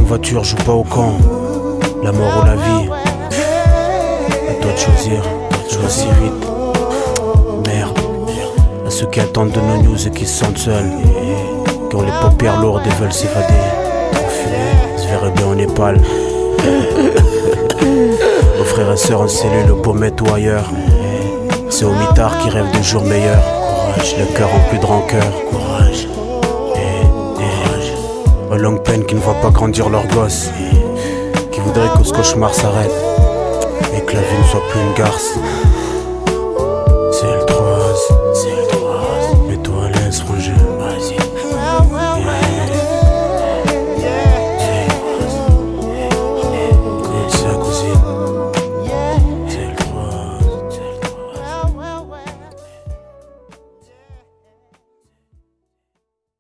voiture, joue pas au camp. La mort ou la vie, à toi de choisir, choisis vite. Merde, à ceux qui attendent de nos news et qui se sentent seuls, qui ont les paupières lourdes et veulent s'évader. Trop fumé, se verrait bien au Népal. Aux frères et sœurs en cellule, au Baumette ou ailleurs. C'est aux mitards qui rêvent de jours meilleurs. Courage, le cœur rempli de rancœur. Courage, aux longues peines qui ne voient pas grandir leurs gosses, qui voudraient que ce cauchemar s'arrête et que la vie ne soit plus une garce.